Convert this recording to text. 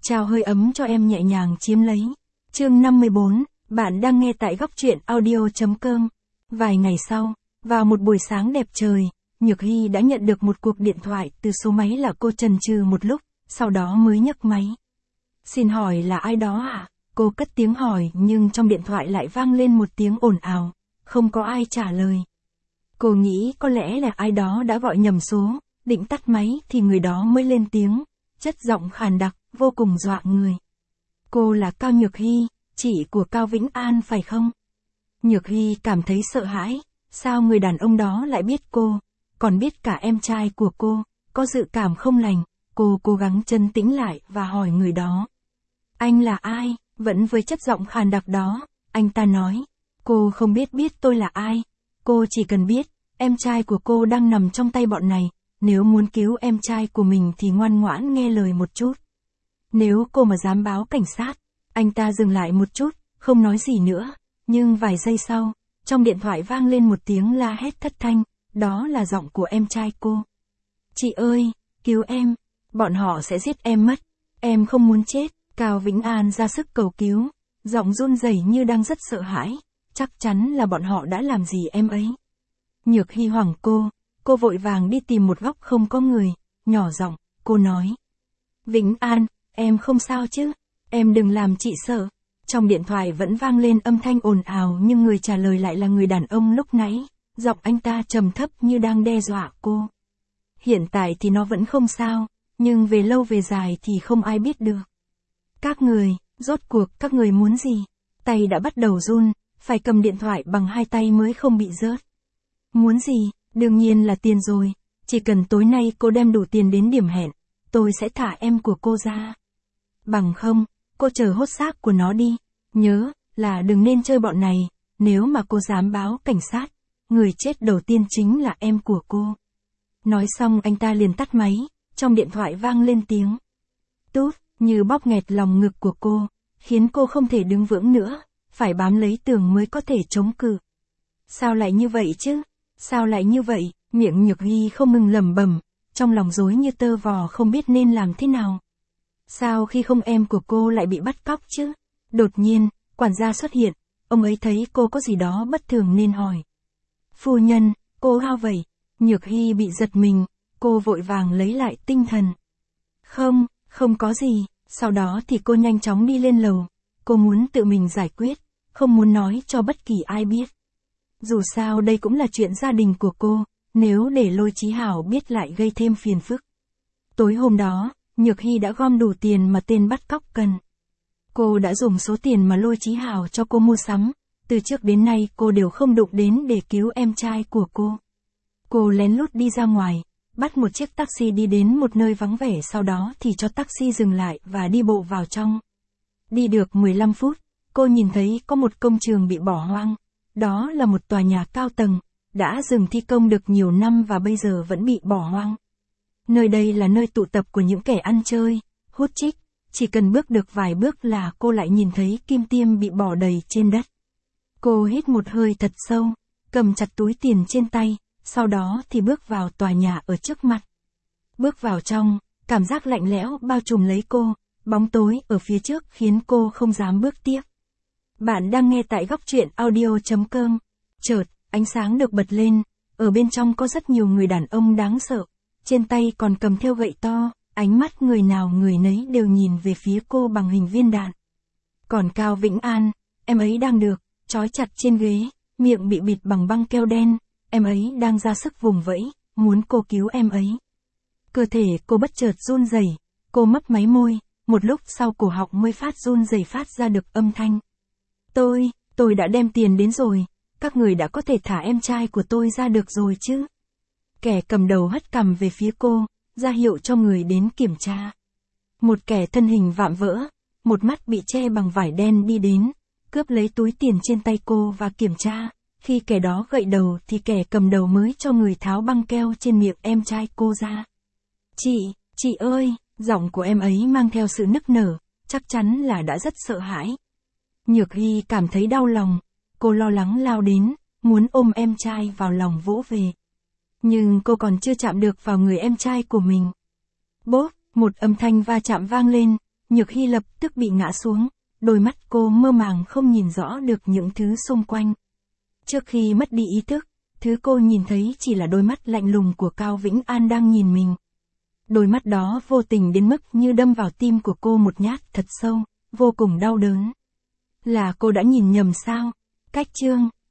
trao hơi ấm cho em nhẹ nhàng chiếm lấy. Chương 54, bạn đang nghe tại góc truyện audio.com. Vài ngày sau, vào một buổi sáng đẹp trời, Nhược Hy đã nhận được một cuộc điện thoại từ số máy lạ. Cô chần chừ một lúc, sau đó mới nhấc máy. Xin hỏi là ai đó ạ? Cô cất tiếng hỏi nhưng trong điện thoại lại vang lên một tiếng ồn ào, không có ai trả lời. Cô nghĩ có lẽ là ai đó đã gọi nhầm số, định tắt máy thì người đó mới lên tiếng, chất giọng khàn đặc, vô cùng dọa người. Cô là Cao Nhược Hy, chị của Cao Vĩnh An phải không? Nhược Hy cảm thấy sợ hãi, sao người đàn ông đó lại biết cô, còn biết cả em trai của cô, có dự cảm không lành. Cô cố gắng trấn tĩnh lại và hỏi người đó. Anh là ai? Vẫn với chất giọng khàn đặc đó, anh ta nói. Cô không biết tôi là ai. Cô chỉ cần biết, em trai của cô đang nằm trong tay bọn này. Nếu muốn cứu em trai của mình thì ngoan ngoãn nghe lời một chút. Nếu cô mà dám báo cảnh sát. Anh ta dừng lại một chút, không nói gì nữa. Nhưng vài giây sau, trong điện thoại vang lên một tiếng la hét thất thanh. Đó là giọng của em trai cô. Chị ơi, cứu em. Bọn họ sẽ giết em mất. Em không muốn chết. Cao Vĩnh An ra sức cầu cứu. Giọng run rẩy như đang rất sợ hãi. Chắc chắn là bọn họ đã làm gì em ấy. Nhược Hy hoảng cô vội vàng đi tìm một góc không có người. Nhỏ giọng, cô nói. Vĩnh An, em không sao chứ? Em đừng làm chị sợ. Trong điện thoại vẫn vang lên âm thanh ồn ào nhưng người trả lời lại là người đàn ông lúc nãy. Giọng anh ta trầm thấp như đang đe dọa cô. Hiện tại thì nó vẫn không sao, nhưng về lâu về dài thì không ai biết được. Các người, rốt cuộc các người muốn gì? Tay đã bắt đầu run, phải cầm điện thoại bằng hai tay mới không bị rớt. Muốn gì? Đương nhiên là tiền rồi. Chỉ cần tối nay cô đem đủ tiền đến điểm hẹn, tôi sẽ thả em của cô ra. Bằng không, cô chờ hốt xác của nó đi. Nhớ, là đừng nên chơi bọn này, nếu mà cô dám báo cảnh sát, người chết đầu tiên chính là em của cô. Nói xong anh ta liền tắt máy, trong điện thoại vang lên tiếng. Tút, như bóp nghẹt lòng ngực của cô, khiến cô không thể đứng vững nữa, phải bám lấy tường mới có thể chống cự. Sao lại như vậy chứ? Sao lại như vậy? Miệng Nhược Hy không ngừng lẩm bẩm, trong lòng rối như tơ vò không biết nên làm thế nào. Sao khi không em của cô lại bị bắt cóc chứ? Đột nhiên, quản gia xuất hiện, ông ấy thấy cô có gì đó bất thường nên hỏi. Phu nhân, cô sao vậy? Nhược Hy bị giật mình, cô vội vàng lấy lại tinh thần. Không có gì, sau đó thì cô nhanh chóng đi lên lầu, cô muốn tự mình giải quyết, không muốn nói cho bất kỳ ai biết. Dù sao đây cũng là chuyện gia đình của cô, nếu để Lôi Chí Hảo biết lại gây thêm phiền phức. Tối hôm đó, Nhược Hy đã gom đủ tiền mà tên bắt cóc cần. Cô đã dùng số tiền mà Lôi Chí Hảo cho cô mua sắm, từ trước đến nay cô đều không đụng đến để cứu em trai của cô. Cô lén lút đi ra ngoài, bắt một chiếc taxi đi đến một nơi vắng vẻ, sau đó thì cho taxi dừng lại và đi bộ vào trong. Đi được 15 phút, cô nhìn thấy có một công trường bị bỏ hoang. Đó là một tòa nhà cao tầng, đã dừng thi công được nhiều năm và bây giờ vẫn bị bỏ hoang. Nơi đây là nơi tụ tập của những kẻ ăn chơi, hút chích, chỉ cần bước được vài bước là cô lại nhìn thấy kim tiêm bị bỏ đầy trên đất. Cô hít một hơi thật sâu, cầm chặt túi tiền trên tay, sau đó thì bước vào tòa nhà ở trước mặt. Bước vào trong, cảm giác lạnh lẽo bao trùm lấy cô, bóng tối ở phía trước khiến cô không dám bước tiếp. Bạn đang nghe tại góc truyện audio.com. Chợt, ánh sáng được bật lên, ở bên trong có rất nhiều người đàn ông đáng sợ, trên tay còn cầm theo gậy to, ánh mắt người nào người nấy đều nhìn về phía cô bằng hình viên đạn. Còn Cao Vĩnh An, em ấy đang được trói chặt trên ghế, miệng bị bịt bằng băng keo đen, em ấy đang ra sức vùng vẫy, muốn cô cứu em ấy. Cơ thể cô bất chợt run rẩy, cô mấp máy môi, một lúc sau cổ họng mới run rẩy phát ra được âm thanh. Tôi đã đem tiền đến rồi, các người đã có thể thả em trai của tôi ra được rồi chứ? Kẻ cầm đầu hất cằm về phía cô, ra hiệu cho người đến kiểm tra. Một kẻ thân hình vạm vỡ, một mắt bị che bằng vải đen đi đến, cướp lấy túi tiền trên tay cô và kiểm tra. Khi kẻ đó gậy đầu thì kẻ cầm đầu mới cho người tháo băng keo trên miệng em trai cô ra. Chị ơi, giọng của em ấy mang theo sự nức nở, chắc chắn là đã rất sợ hãi. Nhược Hy cảm thấy đau lòng, cô lo lắng lao đến, muốn ôm em trai vào lòng vỗ về. Nhưng cô còn chưa chạm được vào người em trai của mình. Bốp, một âm thanh va chạm vang lên, Nhược Hy lập tức bị ngã xuống, đôi mắt cô mơ màng không nhìn rõ được những thứ xung quanh. Trước khi mất đi ý thức, thứ cô nhìn thấy chỉ là đôi mắt lạnh lùng của Cao Vĩnh An đang nhìn mình. Đôi mắt đó vô tình đến mức như đâm vào tim của cô một nhát thật sâu, vô cùng đau đớn. Là cô đã nhìn nhầm sao? Cách chương